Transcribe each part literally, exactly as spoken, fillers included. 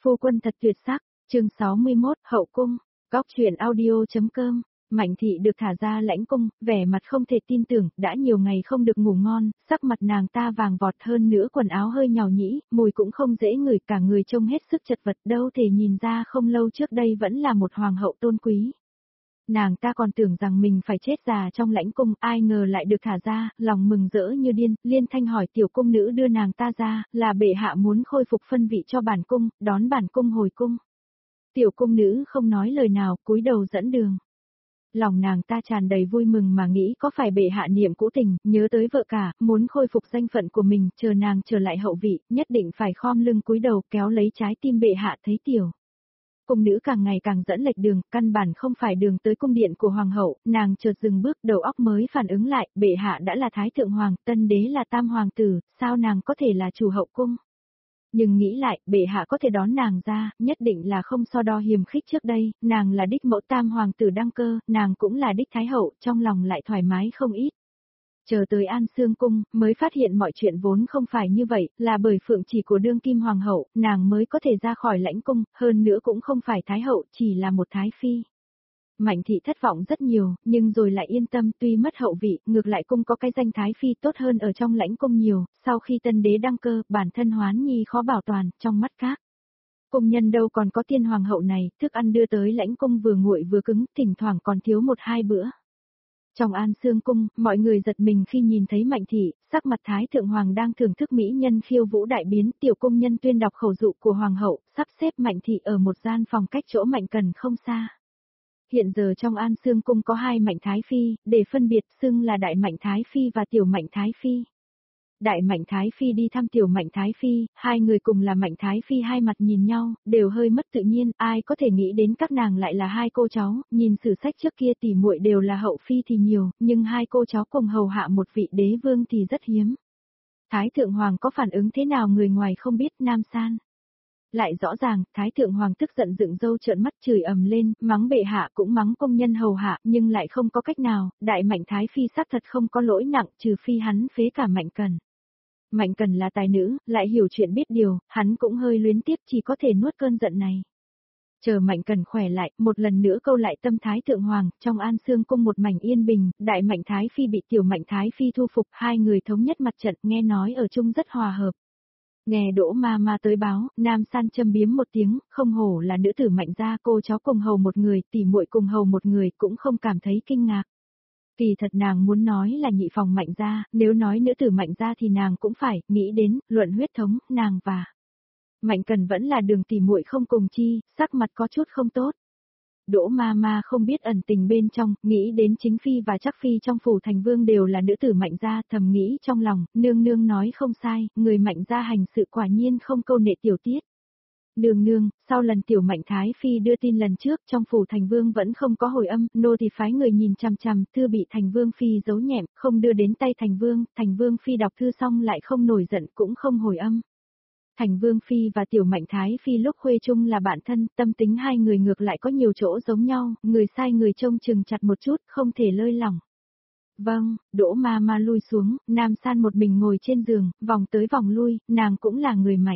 Phu quân thật tuyệt sắc, chương sáu mươi mốt, hậu cung, góc truyện audio.com. Mạnh thị được thả ra lãnh cung, vẻ mặt không thể tin tưởng, đã nhiều ngày không được ngủ ngon, sắc mặt nàng ta vàng vọt hơn nữa, quần áo hơi nhàu nhĩ, mùi cũng không dễ ngửi, cả người trông hết sức chật vật, đâu thể nhìn ra không lâu trước đây vẫn là một hoàng hậu tôn quý. Nàng ta còn tưởng rằng mình phải chết già trong lãnh cung, ai ngờ lại được thả ra, lòng mừng rỡ như điên, liên thanh hỏi tiểu cung nữ đưa nàng ta ra, là bệ hạ muốn khôi phục phân vị cho bản cung, đón bản cung hồi cung. Tiểu cung nữ không nói lời nào, cúi đầu dẫn đường. Lòng nàng ta tràn đầy vui mừng mà nghĩ có phải bệ hạ niệm cũ tình, nhớ tới vợ cả, muốn khôi phục danh phận của mình, chờ nàng trở lại hậu vị, nhất định phải khom lưng cúi đầu kéo lấy trái tim bệ hạ thấy tiểu. Cung nữ càng ngày càng dẫn lệch đường, căn bản không phải đường tới cung điện của hoàng hậu, nàng chợt dừng bước, đầu óc mới phản ứng lại, bệ hạ đã là thái thượng hoàng, tân đế là tam hoàng tử, sao nàng có thể là chủ hậu cung? Nhưng nghĩ lại, bệ hạ có thể đón nàng ra, nhất định là không so đo hiềm khích trước đây, nàng là đích mẫu tam hoàng tử đăng cơ, nàng cũng là đích thái hậu, trong lòng lại thoải mái không ít. Chờ tới An Sương cung, mới phát hiện mọi chuyện vốn không phải như vậy, là bởi phượng chỉ của đương kim hoàng hậu, nàng mới có thể ra khỏi lãnh cung, hơn nữa cũng không phải thái hậu, chỉ là một thái phi. Mạnh thị thất vọng rất nhiều, nhưng rồi lại yên tâm, tuy mất hậu vị, ngược lại cung có cái danh thái phi tốt hơn ở trong lãnh cung nhiều, sau khi tân đế đăng cơ, bản thân Hoán Nhi khó bảo toàn, trong mắt các cung nhân đâu còn có tiên hoàng hậu này, thức ăn đưa tới lãnh cung vừa nguội vừa cứng, thỉnh thoảng còn thiếu một hai bữa. Trong An Sương cung, mọi người giật mình khi nhìn thấy Mạnh thị, sắc mặt thái thượng hoàng đang thưởng thức mỹ nhân khiêu vũ đại biến, tiểu cung nhân tuyên đọc khẩu dụ của hoàng hậu, sắp xếp Mạnh thị ở một gian phòng cách chỗ Mạnh Cần không xa. Hiện giờ trong An Sương cung có hai Mạnh thái phi, để phân biệt xưng là đại Mạnh thái phi và tiểu Mạnh thái phi. Đại Mạnh thái phi đi thăm tiểu Mạnh thái phi, hai người cùng là Mạnh thái phi, hai mặt nhìn nhau, đều hơi mất tự nhiên, ai có thể nghĩ đến các nàng lại là hai cô cháu, nhìn sử sách trước kia tỷ muội đều là hậu phi thì nhiều, nhưng hai cô cháu cùng hầu hạ một vị đế vương thì rất hiếm. Thái thượng hoàng có phản ứng thế nào người ngoài không biết, Nam San. Lại rõ ràng, thái thượng hoàng tức giận dựng râu trợn mắt chửi ầm lên, mắng bệ hạ cũng mắng công nhân hầu hạ, nhưng lại không có cách nào, đại Mạnh thái phi xác thật không có lỗi nặng, trừ phi hắn phế cả Mạnh Cần. Mạnh Cần là tài nữ, lại hiểu chuyện biết điều, hắn cũng hơi luyến tiếc, chỉ có thể nuốt cơn giận này. Chờ Mạnh Cần khỏe lại, một lần nữa câu lại tâm thái thượng hoàng, trong An Sương cung một mảnh yên bình, đại Mạnh thái phi bị tiểu Mạnh thái phi thu phục, hai người thống nhất mặt trận, nghe nói ở chung rất hòa hợp. Nghe Đỗ ma ma tới báo, Nam San châm biếm một tiếng, không hổ là nữ tử Mạnh gia, cô cháu cùng hầu một người, tỷ muội cùng hầu một người, cũng không cảm thấy kinh ngạc. Kỳ thật nàng muốn nói là nhị phòng Mạnh gia, nếu nói nữ tử Mạnh gia thì nàng cũng phải, nghĩ đến, luận huyết thống, nàng và Mạnh Cần vẫn là đường tỷ muội không cùng chi, sắc mặt có chút không tốt. Đỗ ma ma không biết ẩn tình bên trong, nghĩ đến chính phi và chắc phi trong phủ thành vương đều là nữ tử Mạnh gia, thầm nghĩ trong lòng, nương nương nói không sai, người Mạnh gia hành sự quả nhiên không câu nệ tiểu tiết. Nương nương, sau lần tiểu Mạnh thái phi đưa tin lần trước, trong phủ thành vương vẫn không có hồi âm, nô thì phái người nhìn chằm chằm, thư bị thành vương phi giấu nhẹm, không đưa đến tay thành vương, thành vương phi đọc thư xong lại không nổi giận cũng không hồi âm. Thành vương phi và tiểu Mạnh thái phi lúc khuê chung là bạn thân, tâm tính hai người ngược lại có nhiều chỗ giống nhau, người sai người trông chừng chặt một chút, không thể lơi lỏng. Vâng, Đỗ ma ma lui xuống, Nam San một mình ngồi trên giường, vòng tới vòng lui, nàng cũng là người Mạnh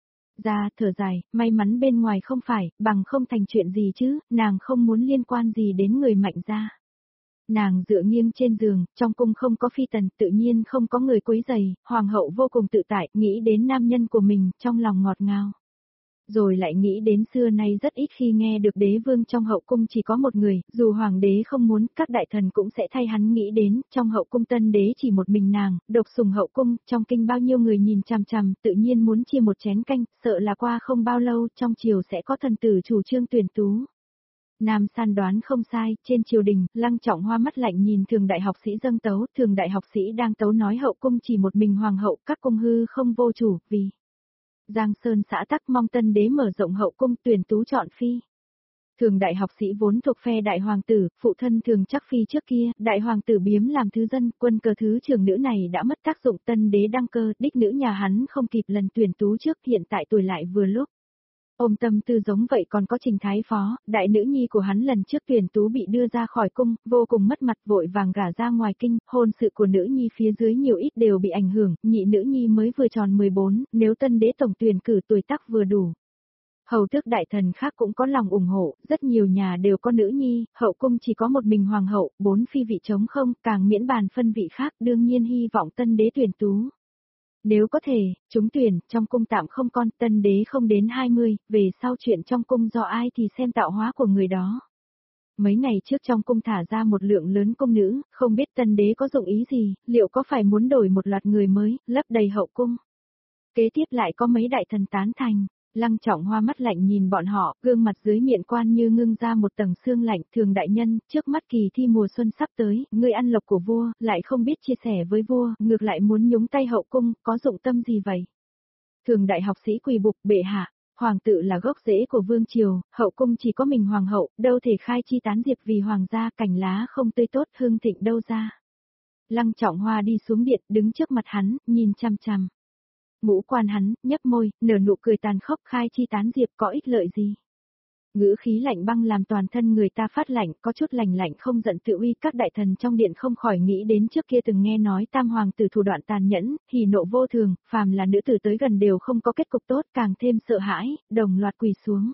ra, thở dài, may mắn bên ngoài không phải, bằng không thành chuyện gì chứ, nàng không muốn liên quan gì đến người Mạnh ra. Nàng dựa nghiêng trên giường, trong cung không có phi tần, tự nhiên không có người quấy rầy, hoàng hậu vô cùng tự tại, nghĩ đến nam nhân của mình, trong lòng ngọt ngào. Rồi lại nghĩ đến xưa nay rất ít khi nghe được đế vương trong hậu cung chỉ có một người, dù hoàng đế không muốn, các đại thần cũng sẽ thay hắn nghĩ đến, trong hậu cung tân đế chỉ một mình nàng, độc sủng hậu cung, trong kinh bao nhiêu người nhìn chằm chằm, tự nhiên muốn chia một chén canh, sợ là qua không bao lâu, trong triều sẽ có thần tử chủ trương tuyển tú. Nam San đoán không sai, trên triều đình, Lăng Trọng Hoa mắt lạnh nhìn thường đại học sĩ dâng tấu, thường đại học sĩ đang tấu nói hậu cung chỉ một mình hoàng hậu, các cung hư không vô chủ, vì Giang Sơn xã tắc mong tân đế mở rộng hậu cung tuyển tú chọn phi. Thường đại học sĩ vốn thuộc phe đại hoàng tử, phụ thân thường chắc phi trước kia, đại hoàng tử biếm làm thứ dân, quân cờ thứ trưởng nữ này đã mất tác dụng, tân đế đăng cơ, đích nữ nhà hắn không kịp lần tuyển tú trước, hiện tại tuổi lại vừa lúc. Ôm tâm tư giống vậy còn có Trình Thái Phó, đại nữ nhi của hắn lần trước tuyển tú bị đưa ra khỏi cung, vô cùng mất mặt vội vàng gả ra ngoài kinh, hôn sự của nữ nhi phía dưới nhiều ít đều bị ảnh hưởng, nhị nữ nhi mới vừa tròn mười bốn, nếu tân đế tổng tuyển cử tuổi tác vừa đủ. Hầu tước đại thần khác cũng có lòng ủng hộ, rất nhiều nhà đều có nữ nhi, hậu cung chỉ có một mình hoàng hậu, bốn phi vị trống không, càng miễn bàn phân vị khác, đương nhiên hy vọng tân đế tuyển tú. Nếu có thể, chúng tuyển, trong cung tạm không con, tân đế không đến hai mươi, về sau chuyện trong cung do ai thì xem tạo hóa của người đó. Mấy ngày trước trong cung thả ra một lượng lớn cung nữ, không biết tân đế có dụng ý gì, liệu có phải muốn đổi một loạt người mới, lấp đầy hậu cung. Kế tiếp lại có mấy đại thần tán thành. Lăng Trọng Hoa mắt lạnh nhìn bọn họ, gương mặt dưới miệng quan như ngưng ra một tầng sương lạnh. Thường đại nhân, trước mắt kỳ thi mùa xuân sắp tới, ngươi ăn lộc của vua, lại không biết chia sẻ với vua, ngược lại muốn nhúng tay hậu cung, có dụng tâm gì vậy? Thường đại học sĩ quỳ bục, bệ hạ, hoàng tự là gốc rễ của vương triều, hậu cung chỉ có mình hoàng hậu, đâu thể khai chi tán diệp vì hoàng gia, cành lá không tươi tốt hương thịnh đâu ra. Lăng Trọng Hoa đi xuống điện, đứng trước mặt hắn, nhìn chăm chăm. Ngũ quan hắn, nhấp môi, nở nụ cười tàn khốc, khai chi tán diệp có ích lợi gì. Ngữ khí lạnh băng làm toàn thân người ta phát lạnh, có chút lạnh lạnh không giận tự uy. Các đại thần trong điện không khỏi nghĩ đến trước kia từng nghe nói tam hoàng tử thủ đoạn tàn nhẫn, hỉ nộ vô thường, phàm là nữ tử tới gần đều không có kết cục tốt, càng thêm sợ hãi, đồng loạt quỳ xuống.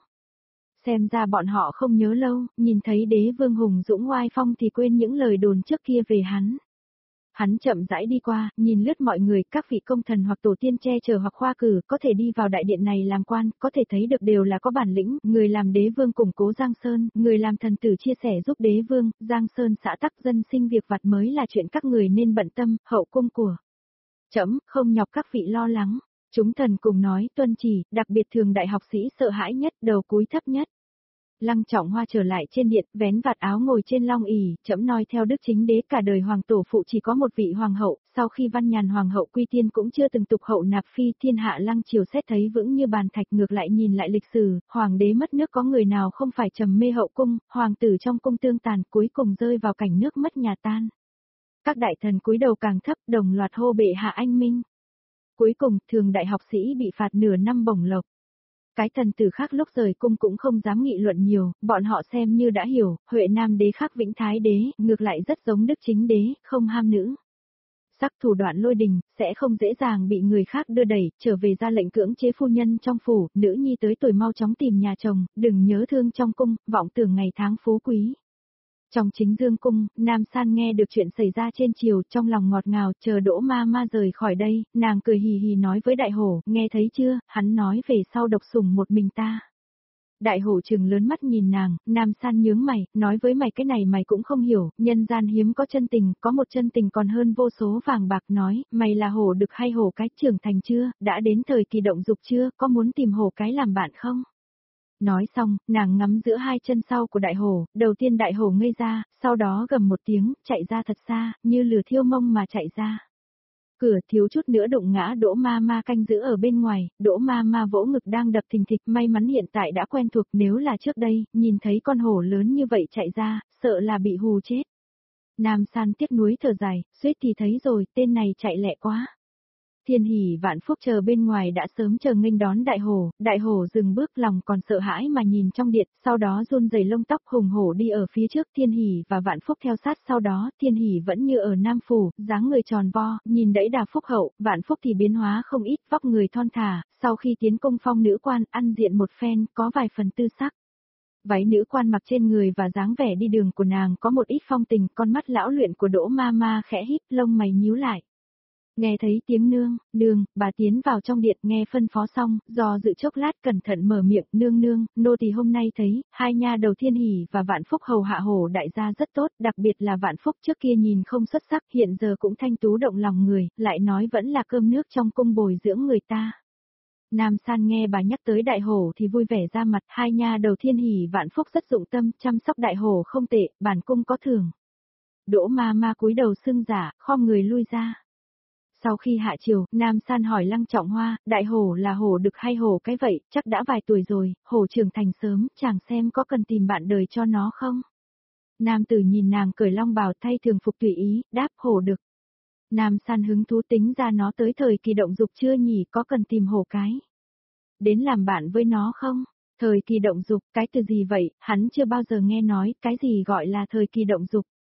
Xem ra bọn họ không nhớ lâu, nhìn thấy đế vương hùng dũng oai phong thì quên những lời đồn trước kia về hắn. Hắn chậm rãi đi qua, nhìn lướt mọi người, các vị công thần hoặc tổ tiên che chở hoặc khoa cử, có thể đi vào đại điện này làm quan, có thể thấy được đều là có bản lĩnh, người làm đế vương củng cố Giang Sơn, người làm thần tử chia sẻ giúp đế vương, Giang Sơn xã tắc dân sinh việc vặt mới là chuyện các người nên bận tâm, hậu cung của. Trẫm không nhọc các vị lo lắng, chúng thần cùng nói tuân chỉ, đặc biệt thường đại học sĩ sợ hãi nhất, đầu cúi thấp nhất. Lăng Trọng Hoa trở lại trên điện, vén vạt áo ngồi trên long ỷ, trẫm nói theo đức chính đế cả đời hoàng tổ phụ chỉ có một vị hoàng hậu, sau khi Văn Nhàn hoàng hậu quy tiên cũng chưa từng tục hậu nạp phi, thiên hạ lăng triều xét thấy vững như bàn thạch. Ngược lại nhìn lại lịch sử, hoàng đế mất nước có người nào không phải trầm mê hậu cung, hoàng tử trong cung tương tàn, cuối cùng rơi vào cảnh nước mất nhà tan. Các đại thần cúi đầu càng thấp, đồng loạt hô bệ hạ anh minh. Cuối cùng, thường đại học sĩ bị phạt nửa năm bổng lộc. Cái thần tử khác lúc rời cung cũng không dám nghị luận nhiều, bọn họ xem như đã hiểu, Huệ Nam đế khác Vĩnh Thái đế, ngược lại rất giống đức chính đế, không ham nữ. Sắc thủ đoạn lôi đình, sẽ không dễ dàng bị người khác đưa đẩy, trở về ra lệnh cưỡng chế phu nhân trong phủ, nữ nhi tới tuổi mau chóng tìm nhà chồng, đừng nhớ thương trong cung, vọng tưởng ngày tháng phú quý. Trong chính dương cung, Nam San nghe được chuyện xảy ra trên triều, trong lòng ngọt ngào, chờ Đỗ ma ma rời khỏi đây, nàng cười hì hì nói với Đại Hổ, nghe thấy chưa, hắn nói về sau độc sủng một mình ta. Đại Hổ trừng lớn mắt nhìn nàng, Nam San nhướng mày, nói với mày cái này mày cũng không hiểu, nhân gian hiếm có chân tình, có một chân tình còn hơn vô số vàng bạc. Nói, mày là hổ đực hay hổ cái, trưởng thành chưa, đã đến thời kỳ động dục chưa, có muốn tìm hổ cái làm bạn không? Nói xong, nàng ngắm giữa hai chân sau của đại hổ, đầu tiên đại hổ ngây ra, sau đó gầm một tiếng, chạy ra thật xa, như lừa thiêu mông mà chạy ra. Cửa thiếu chút nữa đụng ngã Đỗ ma ma canh giữ ở bên ngoài, Đỗ ma ma vỗ ngực đang đập thình thịch, may mắn hiện tại đã quen thuộc, nếu là trước đây, nhìn thấy con hổ lớn như vậy chạy ra, sợ là bị hù chết. Nam San tiếc nuối thở dài, suýt thì thấy rồi, tên này chạy lẹ quá. Thiên Hỷ Vạn Phúc chờ bên ngoài đã sớm chờ nghênh đón đại hổ, đại hổ dừng bước lòng còn sợ hãi mà nhìn trong điện, sau đó run rẩy lông tóc hùng hổ đi ở phía trước, Thiên Hỷ và Vạn Phúc theo sát sau đó, Thiên Hỷ vẫn như ở Nam Phủ, dáng người tròn vo, nhìn đẫy đà phúc hậu, Vạn Phúc thì biến hóa không ít, vóc người thon thả, sau khi tiến công phong nữ quan, ăn diện một phen, có vài phần tư sắc. Váy nữ quan mặc trên người và dáng vẻ đi đường của nàng có một ít phong tình, con mắt lão luyện của Đỗ ma ma khẽ híp, lông mày nhíu lại. Nghe thấy tiếng nương, nương, bà tiến vào trong điện nghe phân phó xong, do dự chốc lát cẩn thận mở miệng, nương nương, nô tỳ hôm nay thấy, hai nha đầu Thiên Hỷ và Vạn Phúc hầu hạ hổ đại gia rất tốt, đặc biệt là Vạn Phúc trước kia nhìn không xuất sắc, hiện giờ cũng thanh tú động lòng người, lại nói vẫn là cơm nước trong cung bồi dưỡng người ta. Nam San nghe bà nhắc tới đại hổ thì vui vẻ ra mặt, hai nha đầu Thiên Hỷ Vạn Phúc rất dụng tâm, chăm sóc đại hổ không tệ, bản cung có thưởng. Đỗ ma ma cúi đầu xưng giả, khom người lui ra. Sau khi hạ triều, Nam San hỏi Lăng Trọng Hoa, đại hổ là hổ đực hay hổ cái vậy, chắc đã vài tuổi rồi, hổ trưởng thành sớm, chàng xem có cần tìm bạn đời cho nó không? Nam tử nhìn nàng cởi long bào thay thường phục tùy ý, đáp hổ đực. Nam San hứng thú tính ra nó tới thời kỳ động dục chưa nhỉ, có cần tìm hổ cái? Đến làm bạn với nó không? Thời kỳ động dục, cái từ gì vậy, hắn chưa bao giờ nghe nói, cái gì gọi là thời kỳ động dục?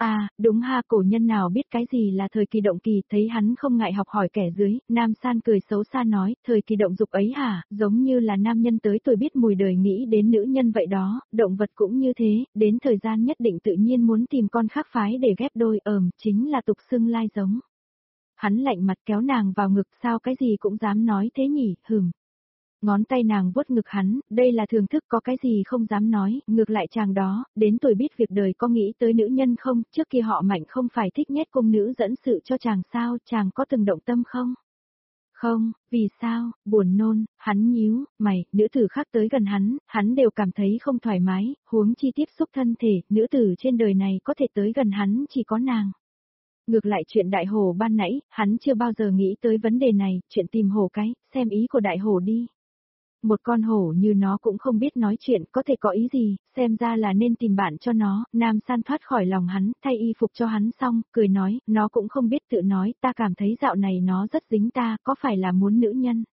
À, đúng ha, cổ nhân nào biết cái gì là thời kỳ động kỳ, thấy hắn không ngại học hỏi kẻ dưới, Nam San cười xấu xa nói, thời kỳ động dục ấy hả, giống như là nam nhân tới tuổi biết mùi đời nghĩ đến nữ nhân vậy đó, động vật cũng như thế, đến thời gian nhất định tự nhiên muốn tìm con khác phái để ghép đôi, ờm, chính là tục xưng lai giống. Hắn lạnh mặt kéo nàng vào ngực, sao cái gì cũng dám nói thế nhỉ, hừm. Ngón tay nàng vuốt ngực hắn, đây là thưởng thức, có cái gì không dám nói, ngược lại chàng đó, đến tuổi biết việc đời có nghĩ tới nữ nhân không, trước kia họ Mạnh không phải thích nhét cung nữ dẫn sự cho chàng sao, chàng có từng động tâm không? Không, vì sao, buồn nôn, hắn nhíu, mày, nữ tử khác tới gần hắn, hắn đều cảm thấy không thoải mái, huống chi tiếp xúc thân thể, nữ tử trên đời này có thể tới gần hắn chỉ có nàng. Ngược lại chuyện đại hổ ban nãy, hắn chưa bao giờ nghĩ tới vấn đề này, chuyện tìm hổ cái, xem ý của đại hổ đi. Một con hổ như nó cũng không biết nói chuyện, có thể có ý gì, xem ra là nên tìm bạn cho nó, Nam San thoát khỏi lòng hắn, thay y phục cho hắn xong, cười nói, nó cũng không biết tự nói, ta cảm thấy dạo này nó rất dính ta, có phải là muốn nữ nhân?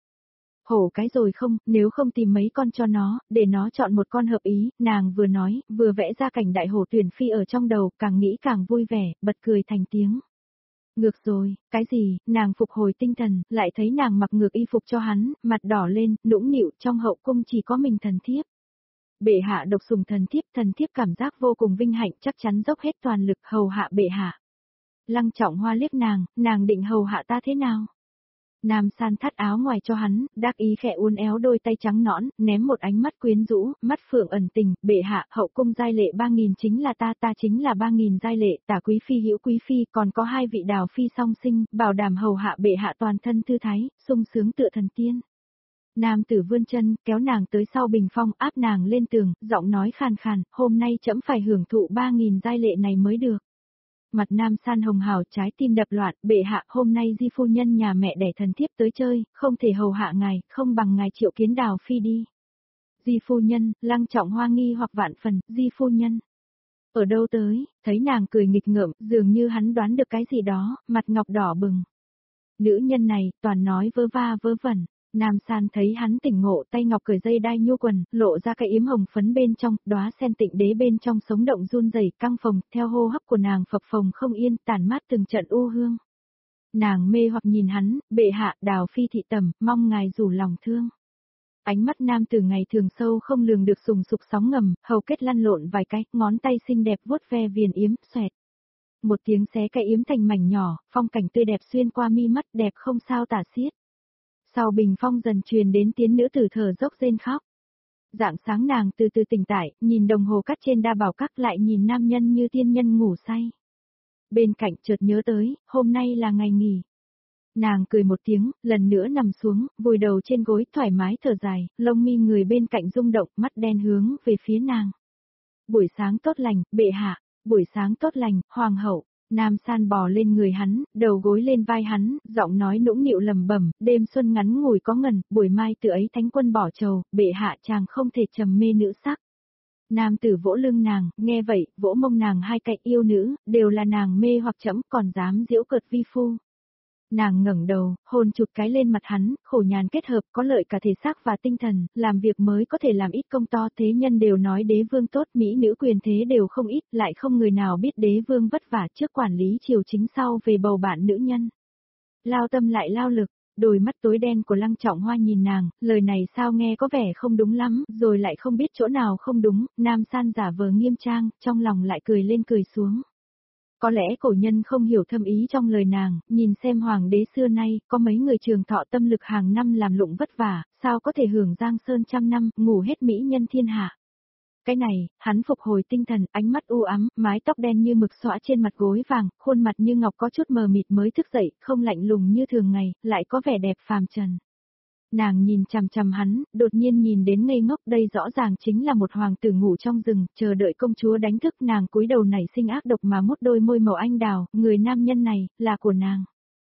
Hổ cái rồi không, nếu không tìm mấy con cho nó, để nó chọn một con hợp ý, nàng vừa nói, vừa vẽ ra cảnh đại hổ tuyển phi ở trong đầu, càng nghĩ càng vui vẻ, bật cười thành tiếng. Ngược rồi, cái gì, nàng phục hồi tinh thần, lại thấy nàng mặc ngược y phục cho hắn, mặt đỏ lên, nũng nịu, trong hậu cung chỉ có mình thần thiếp. Bệ hạ độc sủng thần thiếp, thần thiếp cảm giác vô cùng vinh hạnh, chắc chắn dốc hết toàn lực hầu hạ bệ hạ. Lăng Trọng Hoa liếc nàng, nàng định hầu hạ ta thế nào? Nam San thắt áo ngoài cho hắn, đắc ý khẽ uốn éo đôi tay trắng nõn, ném một ánh mắt quyến rũ, mắt phượng ẩn tình, bệ hạ, hậu cung giai lệ ba nghìn chính là ta, ta chính là ba nghìn giai lệ, tả quý phi hữu quý phi, còn có hai vị đào phi song sinh, bảo đảm hầu hạ bệ hạ toàn thân thư thái, sung sướng tựa thần tiên. Nam tử vươn chân, kéo nàng tới sau bình phong, áp nàng lên tường, giọng nói khàn khàn, hôm nay trẫm phải hưởng thụ ba nghìn giai lệ này mới được. Mặt Nam San hồng hào, trái tim đập loạn, bệ hạ, hôm nay di phu nhân nhà mẹ đẻ thần thiếp tới chơi, không thể hầu hạ ngài, không bằng ngài triệu kiến đào phi đi. Di phu nhân, Lăng Trọng Hoa nghi hoặc vạn phần, di phu nhân. Ở đâu tới, thấy nàng cười nghịch ngợm, dường như hắn đoán được cái gì đó, mặt ngọc đỏ bừng. Nữ nhân này, toàn nói vớ va vớ vẩn. Nam San thấy hắn tỉnh ngộ, tay ngọc cởi dây đai nhu quần, lộ ra cái yếm hồng phấn bên trong, đóa sen tịnh đế bên trong sống động run rẩy, căng phồng, theo hô hấp của nàng phập phồng không yên, tản mát từng trận u hương. Nàng mê hoặc nhìn hắn, bệ hạ, đào phi thị tầm, mong ngài rủ lòng thương. Ánh mắt nam từ ngày thường sâu không lường được sùng sục sóng ngầm, hầu kết lăn lộn vài cái, ngón tay xinh đẹp vuốt ve viền yếm, xoẹt. Một tiếng xé cái yếm thành mảnh nhỏ, phong cảnh tươi đẹp xuyên qua mi mắt đẹp không sao tả xiết. Sau bình phong dần truyền đến tiếng nữ tử thở dốc rên khóc. Dạng sáng nàng từ từ tỉnh tải, nhìn đồng hồ cắt trên đa bảo các lại nhìn nam nhân như tiên nhân ngủ say. Bên cạnh chợt nhớ tới, hôm nay là ngày nghỉ. Nàng cười một tiếng, lần nữa nằm xuống, vùi đầu trên gối thoải mái thở dài, lông mi người bên cạnh rung động, mắt đen hướng về phía nàng. Buổi sáng tốt lành, bệ hạ, buổi sáng tốt lành, hoàng hậu. Nam San bò lên người hắn, đầu gối lên vai hắn, giọng nói nũng nịu lầm bẩm, đêm xuân ngắn ngủi có ngần, buổi mai tự ấy thánh quân bỏ trầu, bệ hạ chàng không thể trầm mê nữ sắc. Nam tử vỗ lưng nàng, nghe vậy, vỗ mông nàng hai cạnh yêu nữ, đều là nàng mê hoặc trẫm còn dám giễu cợt vi phu. Nàng ngẩng đầu, hôn chụt cái lên mặt hắn, khổ nhàn kết hợp có lợi cả thể xác và tinh thần, làm việc mới có thể làm ít công to, thế nhân đều nói đế vương tốt, mỹ nữ quyền thế đều không ít, lại không người nào biết đế vương vất vả trước quản lý triều chính sau về bầu bạn nữ nhân. Lao tâm lại lao lực, đôi mắt tối đen của Lăng Trọng Hoa nhìn nàng, lời này sao nghe có vẻ không đúng lắm, rồi lại không biết chỗ nào không đúng, Nam San giả vờ nghiêm trang, trong lòng lại cười lên cười xuống. Có lẽ cổ nhân không hiểu thâm ý trong lời nàng, nhìn xem hoàng đế xưa nay, có mấy người trường thọ tâm lực hàng năm làm lụng vất vả, sao có thể hưởng giang sơn trăm năm, ngủ hết mỹ nhân thiên hạ. Cái này, hắn phục hồi tinh thần, ánh mắt u ám, mái tóc đen như mực xõa trên mặt gối vàng, khuôn mặt như ngọc có chút mờ mịt mới thức dậy, không lạnh lùng như thường ngày, lại có vẻ đẹp phàm trần. Nàng nhìn chằm chằm hắn, đột nhiên nhìn đến ngây ngốc, đây rõ ràng chính là một hoàng tử ngủ trong rừng, chờ đợi công chúa đánh thức, nàng cúi đầu nảy sinh ác độc mà mút đôi môi màu anh đào, người nam nhân này, là của nàng.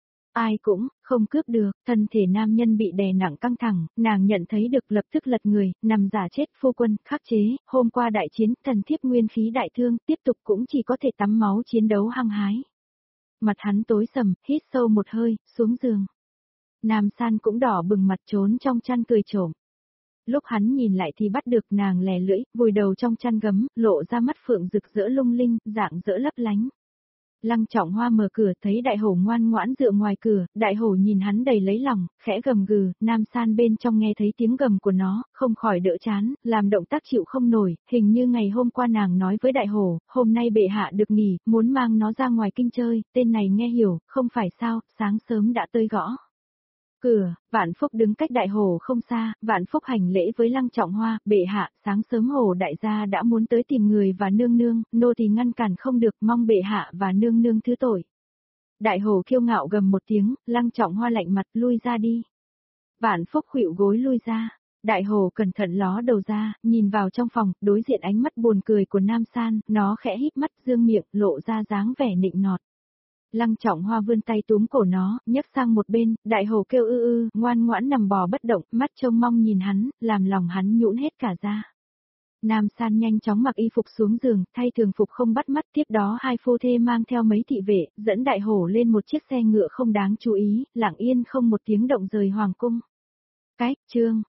Ai cũng, không cướp được, thân thể nam nhân bị đè nặng căng thẳng, nàng nhận thấy được lập tức lật người, nằm giả chết phu quân, khắc chế, hôm qua đại chiến, thần thiếp nguyên khí đại thương, tiếp tục cũng chỉ có thể tắm máu chiến đấu hăng hái. Mặt hắn tối sầm, hít sâu một hơi, xuống giường. Nam San cũng đỏ bừng mặt trốn trong chăn cười trộm. Lúc hắn nhìn lại thì bắt được nàng lè lưỡi, vùi đầu trong chăn gấm, lộ ra mắt phượng rực rỡ lung linh, dạng dỡ lấp lánh. Lăng Trọng Hoa mở cửa thấy đại hổ ngoan ngoãn dựa ngoài cửa, đại hổ nhìn hắn đầy lấy lòng, khẽ gầm gừ, Nam San bên trong nghe thấy tiếng gầm của nó, không khỏi đỡ chán, làm động tác chịu không nổi, hình như ngày hôm qua nàng nói với đại hổ, hôm nay bệ hạ được nghỉ, muốn mang nó ra ngoài kinh chơi, tên này nghe hiểu, không phải sao, sáng sớm đã tới gõ. Cửa, Vạn Phúc đứng cách đại hổ không xa, Vạn Phúc hành lễ với Lăng Trọng Hoa, bệ hạ, sáng sớm hổ đại gia đã muốn tới tìm người và nương nương, nô thì ngăn cản không được, mong bệ hạ và nương nương thứ tội. Đại hổ kiêu ngạo gầm một tiếng, Lăng Trọng Hoa lạnh mặt, lui ra đi. Vạn Phúc khuỵu gối lui ra, đại hổ cẩn thận ló đầu ra, nhìn vào trong phòng, đối diện ánh mắt buồn cười của Nam San, nó khẽ híp mắt dương miệng, lộ ra dáng vẻ nịnh nọt. Lăng Trọng Hoa vươn tay túm cổ nó, nhấc sang một bên, đại hổ kêu ư ư, ngoan ngoãn nằm bò bất động, mắt trông mong nhìn hắn, làm lòng hắn nhũn hết cả ra. Nam San nhanh chóng mặc y phục xuống giường, thay thường phục không bắt mắt, tiếp đó hai phu thê mang theo mấy thị vệ, dẫn đại hổ lên một chiếc xe ngựa không đáng chú ý, lặng yên không một tiếng động rời hoàng cung. Cái, chương